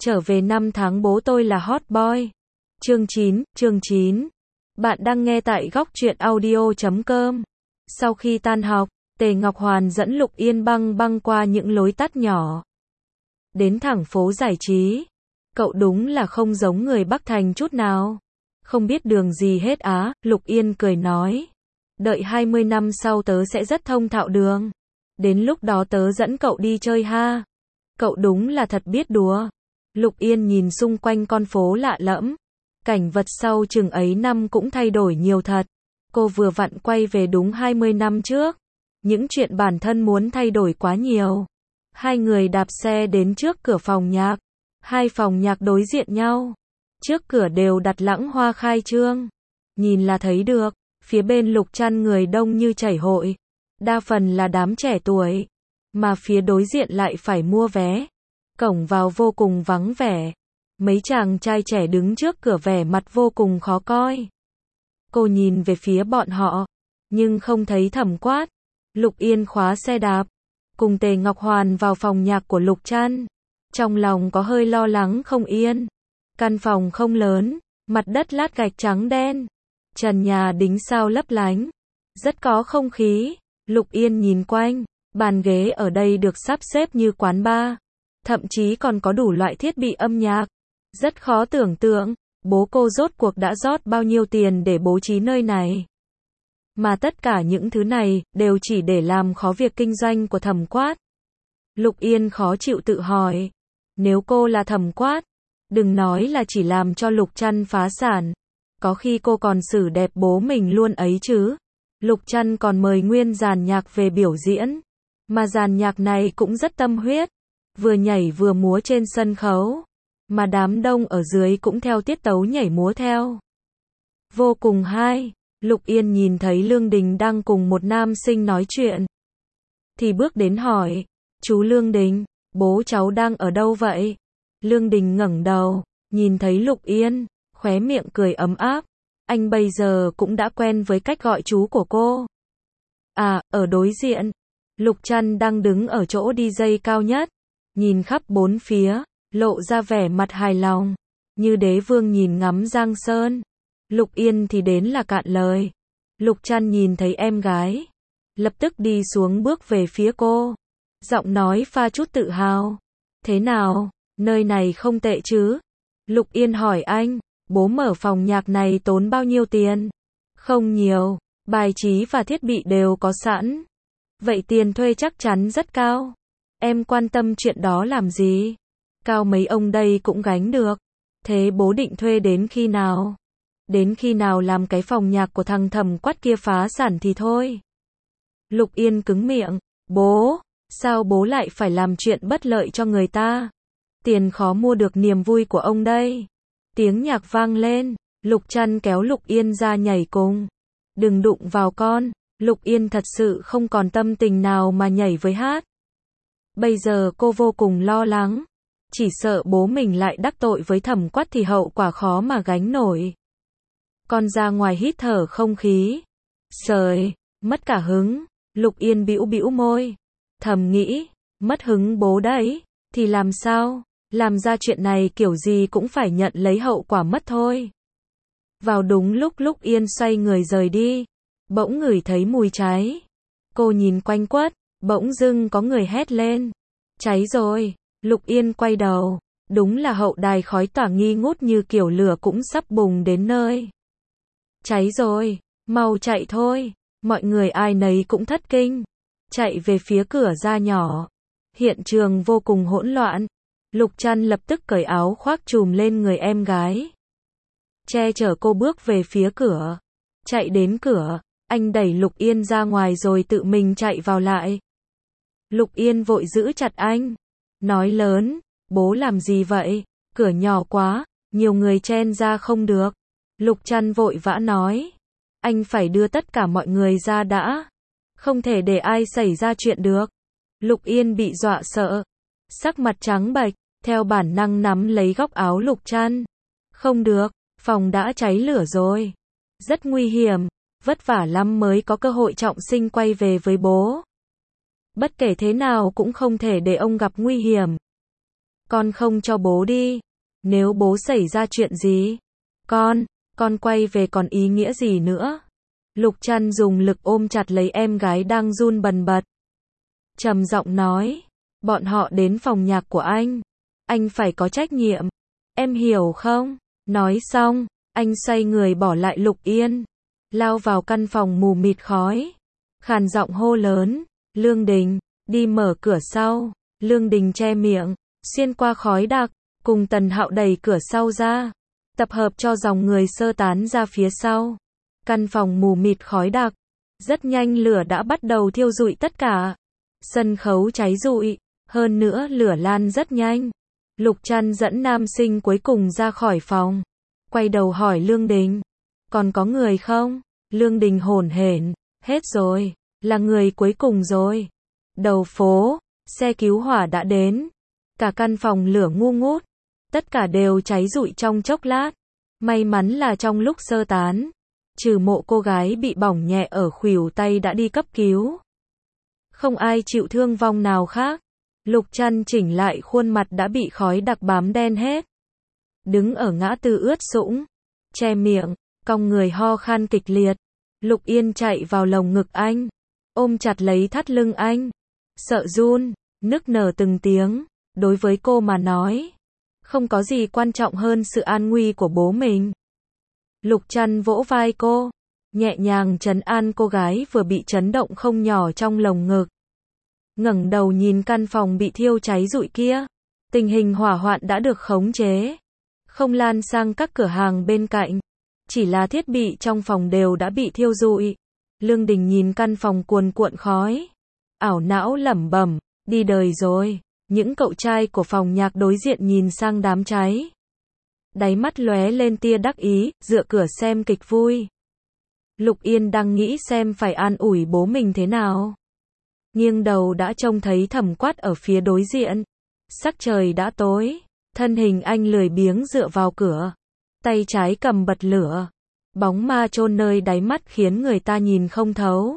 Trở về năm tháng bố tôi là hot boy. Chương 9. Bạn đang nghe tại góc truyện audio.com. Sau khi tan học, Tề Ngọc Hoàn dẫn Lục Yên băng qua những lối tắt nhỏ. Đến thẳng phố giải trí. Cậu đúng là không giống người Bắc Thành chút nào. Không biết đường gì hết á, Lục Yên cười nói. Đợi 20 năm sau tớ sẽ rất thông thạo đường. Đến lúc đó tớ dẫn cậu đi chơi ha. Cậu đúng là thật biết đùa. Lục Yên nhìn xung quanh con phố lạ lẫm. Cảnh vật sau chừng ấy năm cũng thay đổi nhiều thật. Cô vừa vặn quay về đúng 20 năm trước. Những chuyện bản thân muốn thay đổi quá nhiều. Hai người đạp xe đến trước cửa phòng nhạc. Hai phòng nhạc đối diện nhau. Trước cửa đều đặt lẵng hoa khai trương. Nhìn là thấy được, phía bên Lục Trăn người đông như chảy hội. Đa phần là đám trẻ tuổi. Mà phía đối diện lại phải mua vé. Cổng vào vô cùng vắng vẻ. Mấy chàng trai trẻ đứng trước cửa vẻ mặt vô cùng khó coi. Cô nhìn về phía bọn họ, nhưng không thấy Thẩm Quát. Lục Yên khóa xe đạp, cùng Tề Ngọc Hoàn vào phòng nhạc của Lục Trăn. Trong lòng có hơi lo lắng không yên. Căn phòng không lớn, mặt đất lát gạch trắng đen. Trần nhà đính sao lấp lánh. Rất có không khí. Lục Yên nhìn quanh, bàn ghế ở đây được sắp xếp như quán bar. Thậm chí còn có đủ loại thiết bị âm nhạc. Rất khó tưởng tượng, bố cô rốt cuộc đã rót bao nhiêu tiền để bố trí nơi này. Mà tất cả những thứ này, đều chỉ để làm khó việc kinh doanh của Thẩm Quát. Lục Yên khó chịu tự hỏi. Nếu cô là Thẩm Quát, đừng nói là chỉ làm cho Lục Trăn phá sản. Có khi cô còn xử đẹp bố mình luôn ấy chứ. Lục Trăn còn mời nguyên dàn nhạc về biểu diễn. Mà dàn nhạc này cũng rất tâm huyết. Vừa nhảy vừa múa trên sân khấu. Mà đám đông ở dưới cũng theo tiết tấu nhảy múa theo. Vô cùng hay. Lục Yên nhìn thấy Lương Đình đang cùng một nam sinh nói chuyện. Thì bước đến hỏi. Chú Lương Đình, bố cháu đang ở đâu vậy? Lương Đình ngẩng đầu, nhìn thấy Lục Yên, khóe miệng cười ấm áp. Anh bây giờ cũng đã quen với cách gọi chú của cô. À, ở đối diện. Lục Trăn đang đứng ở chỗ DJ cao nhất. Nhìn khắp bốn phía, lộ ra vẻ mặt hài lòng. Như đế vương nhìn ngắm Giang Sơn. Lục Yên thì đến là cạn lời. Lục Trăn nhìn thấy em gái. Lập tức đi xuống bước về phía cô. Giọng nói pha chút tự hào. Thế nào, nơi này không tệ chứ? Lục Yên hỏi anh, bố mở phòng nhạc này tốn bao nhiêu tiền? Không nhiều, bài trí và thiết bị đều có sẵn. Vậy tiền thuê chắc chắn rất cao. Em quan tâm chuyện đó làm gì? Cao mấy ông đây cũng gánh được. Thế bố định thuê đến khi nào? Đến khi nào làm cái phòng nhạc của thằng Thẩm Quát kia phá sản thì thôi. Lục Yên cứng miệng. Bố, sao bố lại phải làm chuyện bất lợi cho người ta? Tiền khó mua được niềm vui của ông đây. Tiếng nhạc vang lên. Lục Trăn kéo Lục Yên ra nhảy cùng. Đừng đụng vào con. Lục Yên thật sự không còn tâm tình nào mà nhảy với hát. Bây giờ cô vô cùng lo lắng. Chỉ sợ bố mình lại đắc tội với Thẩm Quát thì hậu quả khó mà gánh nổi. Con ra ngoài hít thở không khí. Trời, mất cả hứng. Lục Yên bĩu bĩu môi. Thầm nghĩ, mất hứng bố đấy, thì làm sao? Làm ra chuyện này kiểu gì cũng phải nhận lấy hậu quả mất thôi. Vào đúng lúc Lục Yên xoay người rời đi, bỗng ngửi thấy mùi cháy. Cô nhìn quanh quất, bỗng dưng có người hét lên. Cháy rồi. Lục Yên quay đầu, đúng là hậu đài khói tỏa nghi ngút như kiểu lửa cũng sắp bùng đến nơi. Cháy rồi, mau chạy thôi. Mọi người ai nấy cũng thất kinh, chạy về phía cửa ra nhỏ. Hiện trường vô cùng hỗn loạn. Lục Trăn lập tức cởi áo khoác trùm lên người em gái, che chở cô bước về phía cửa. Chạy đến cửa, anh đẩy Lục Yên ra ngoài rồi tự mình chạy vào lại. Lục Yên vội giữ chặt anh, nói lớn, bố làm gì vậy? Cửa nhỏ quá, nhiều người chen ra không được. Lục Trăn vội vã nói, anh phải đưa tất cả mọi người ra đã. Không thể để ai xảy ra chuyện được. Lục Yên bị dọa sợ, sắc mặt trắng bệch, theo bản năng nắm lấy góc áo Lục Trăn. Không được, phòng đã cháy lửa rồi. Rất nguy hiểm, vất vả lắm mới có cơ hội trọng sinh quay về với bố. Bất kể thế nào cũng không thể để ông gặp nguy hiểm. con không cho bố đi. Nếu bố xảy ra chuyện gì, con quay về còn ý nghĩa gì nữa? Lục Trăn dùng lực ôm chặt lấy em gái đang run bần bật. Trầm giọng nói, bọn họ đến phòng nhạc của anh phải có trách nhiệm. Em hiểu không? Nói xong, anh xoay người bỏ lại Lục Yên, lao vào căn phòng mù mịt khói. Khàn giọng hô lớn, Lương Đình, đi mở cửa sau. Lương Đình che miệng, xuyên qua khói đặc, cùng Tần Hạo đẩy cửa sau ra, tập hợp cho dòng người sơ tán ra phía sau. Căn phòng mù mịt khói đặc, rất nhanh lửa đã bắt đầu thiêu rụi tất cả. Sân khấu cháy rụi, hơn nữa lửa lan rất nhanh. Lục Trăn dẫn nam sinh cuối cùng ra khỏi phòng, quay đầu hỏi Lương Đình, còn có người không? Lương Đình hổn hển, hết rồi, là người cuối cùng rồi. Đầu phố, xe cứu hỏa đã đến, cả căn phòng lửa ngu ngút, tất cả đều cháy rụi trong chốc lát. May mắn là trong lúc sơ tán, trừ Mộ cô gái bị bỏng nhẹ ở khuỷu tay đã đi cấp cứu, không ai chịu thương vong nào khác. Lục Trăn chỉnh lại khuôn mặt đã bị khói đặc bám đen hết, đứng ở ngã tư ướt sũng, che miệng, cong người ho khan kịch liệt. Lục Yên chạy vào lồng ngực anh, ôm chặt lấy thắt lưng anh, sợ run, nức nở từng tiếng. Đối với cô mà nói, không có gì quan trọng hơn sự an nguy của bố mình. Lục Trăn vỗ vai cô, nhẹ nhàng trấn an cô gái vừa bị chấn động không nhỏ trong lồng ngực. Ngẩng đầu nhìn căn phòng bị thiêu cháy rụi kia, tình hình hỏa hoạn đã được khống chế, không lan sang các cửa hàng bên cạnh, chỉ là thiết bị trong phòng đều đã bị thiêu rụi. Lương Đình nhìn căn phòng cuồn cuộn khói, ảo não lẩm bẩm, đi đời rồi. Những cậu trai của phòng nhạc đối diện nhìn sang đám cháy, đáy mắt lóe lên tia đắc ý, dựa cửa xem kịch vui. Lục Yên đang nghĩ xem phải an ủi bố mình thế nào, nghiêng đầu đã trông thấy Thẩm Quát ở phía đối diện. Sắc trời đã tối, thân hình anh lười biếng dựa vào cửa, tay trái cầm bật lửa, bóng ma chôn nơi đáy mắt khiến người ta nhìn không thấu.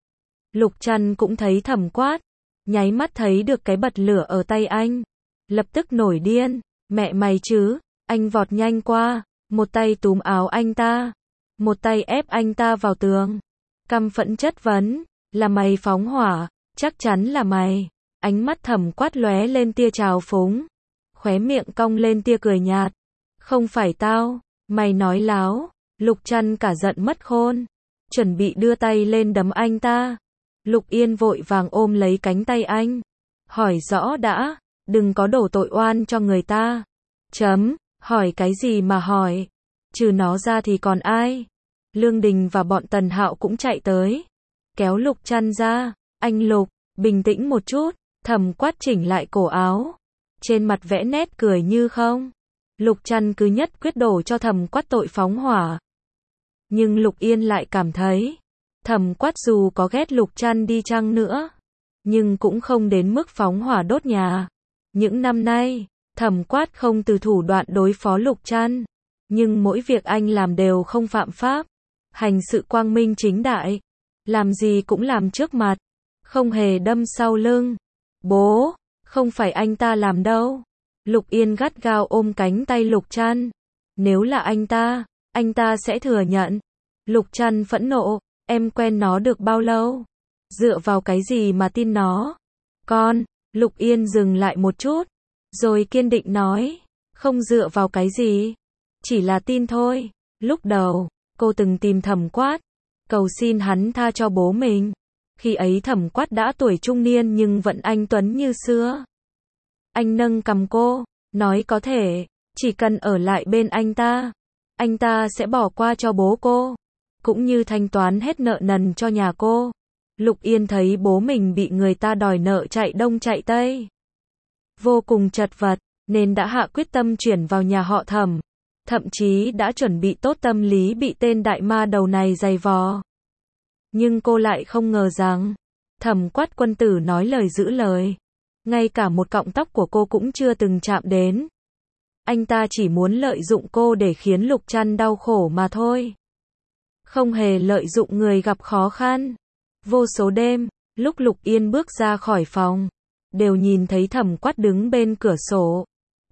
Lục Trăn cũng thấy Thẩm Quát, nháy mắt thấy được cái bật lửa ở tay anh, lập tức nổi điên, mẹ mày chứ. Anh vọt nhanh qua, một tay túm áo anh ta, một tay ép anh ta vào tường, căm phẫn chất vấn, là mày phóng hỏa, chắc chắn là mày. Ánh mắt Thẩm Quát lóe lên tia trào phúng, khóe miệng cong lên tia cười nhạt, không phải tao, mày nói láo. Lục Trăn cả giận mất khôn, chuẩn bị đưa tay lên đấm anh ta. Lục Yên vội vàng ôm lấy cánh tay anh, hỏi rõ đã, đừng có đổ tội oan cho người ta. Hỏi cái gì mà hỏi, trừ nó ra thì còn ai? Lương Đình và bọn Tần Hạo cũng chạy tới, kéo Lục Trăn ra. Anh Lục, bình tĩnh một chút. Thẩm Quát chỉnh lại cổ áo, trên mặt vẽ nét cười như không. Lục Trăn cứ nhất quyết đổ cho Thẩm Quát tội phóng hỏa. Nhưng Lục Yên lại cảm thấy, Thẩm Quát dù có ghét Lục Trăn đi chăng nữa, nhưng cũng không đến mức phóng hỏa đốt nhà. Những năm nay, Thẩm Quát không từ thủ đoạn đối phó Lục Trăn, nhưng mỗi việc anh làm đều không phạm pháp, hành sự quang minh chính đại, làm gì cũng làm trước mặt, không hề đâm sau lưng. Bố, không phải anh ta làm đâu. Lục Yên gắt gao ôm cánh tay Lục Trăn. Nếu là anh ta sẽ thừa nhận. Lục Trăn phẫn nộ, em quen nó được bao lâu? Dựa vào cái gì mà tin nó? Lục Yên dừng lại một chút, rồi kiên định nói, không dựa vào cái gì, chỉ là tin thôi. Lúc đầu, cô từng tìm Thẩm Quát, cầu xin hắn tha cho bố mình. Khi ấy Thẩm Quát đã tuổi trung niên nhưng vẫn anh tuấn như xưa. Anh nâng cằm cô, nói có thể, chỉ cần ở lại bên anh ta sẽ bỏ qua cho bố cô, cũng như thanh toán hết nợ nần cho nhà cô. Lục Yên thấy bố mình bị người ta đòi nợ chạy đông chạy tây, vô cùng chật vật, nên đã hạ quyết tâm chuyển vào nhà họ Thẩm, thậm chí đã chuẩn bị tốt tâm lý bị tên đại ma đầu này giày vò. Nhưng cô lại không ngờ rằng, Thẩm Quát quân tử nói lời giữ lời, ngay cả một cọng tóc của cô cũng chưa từng chạm đến. Anh ta chỉ muốn lợi dụng cô để khiến Lục Trăn đau khổ mà thôi, không hề lợi dụng người gặp khó khăn. Vô số đêm, lúc Lục Yên bước ra khỏi phòng, đều nhìn thấy Thẩm Quát đứng bên cửa sổ,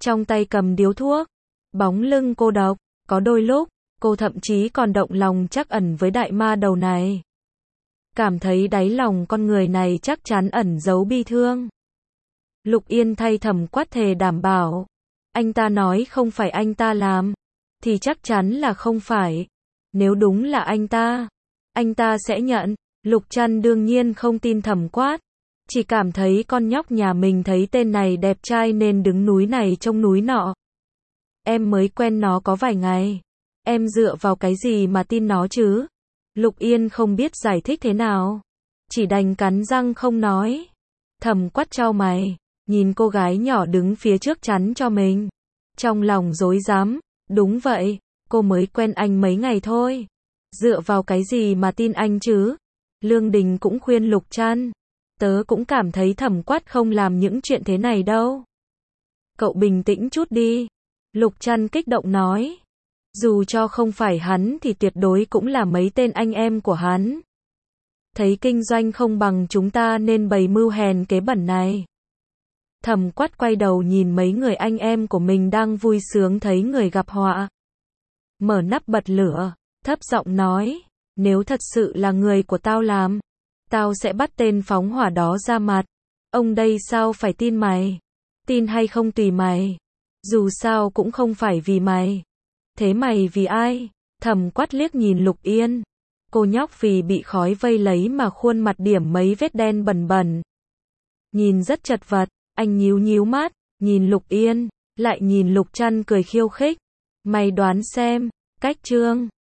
trong tay cầm điếu thuốc, bóng lưng cô độc, có đôi lúc, cô thậm chí còn động lòng trắc ẩn với đại ma đầu này. Cảm thấy đáy lòng con người này chắc chắn ẩn giấu bi thương. Lục Yên thay Thẩm Quát thề đảm bảo, anh ta nói không phải anh ta làm, thì chắc chắn là không phải. Nếu đúng là anh ta sẽ nhận. Lục Trăn đương nhiên không tin Thẩm Quát, chỉ cảm thấy con nhóc nhà mình thấy tên này đẹp trai nên đứng núi này trông núi nọ. Em mới quen nó có vài ngày, em dựa vào cái gì mà tin nó chứ? Lục Yên không biết giải thích thế nào, chỉ đành cắn răng không nói. Thẩm Quát chau mày, nhìn cô gái nhỏ đứng phía trước chắn cho mình. Trong lòng rối rắm, đúng vậy, cô mới quen anh mấy ngày thôi. Dựa vào cái gì mà tin anh chứ? Lương Đình cũng khuyên Lục Trăn, tớ cũng cảm thấy Thẩm Quát không làm những chuyện thế này đâu. Cậu bình tĩnh chút đi. Lục Trăn kích động nói. Dù cho không phải hắn thì tuyệt đối cũng là mấy tên anh em của hắn. Thấy kinh doanh không bằng chúng ta nên bày mưu hèn kế bẩn này. Thẩm Quát quay đầu nhìn mấy người anh em của mình đang vui sướng thấy người gặp họa. Mở nắp bật lửa, thấp giọng nói, nếu thật sự là người của tao làm, tao sẽ bắt tên phóng hỏa đó ra mặt. Ông đây sao phải tin mày? Tin hay không tùy mày. Dù sao cũng không phải vì mày. Thế mày vì ai? Thẩm Quát liếc nhìn Lục Yên. Cô nhóc vì bị khói vây lấy mà khuôn mặt điểm mấy vết đen bẩn bẩn. Nhìn rất chật vật, anh nhíu mắt, nhìn Lục Yên, lại nhìn Lục Trăn cười khiêu khích. Mày đoán xem, cách Trương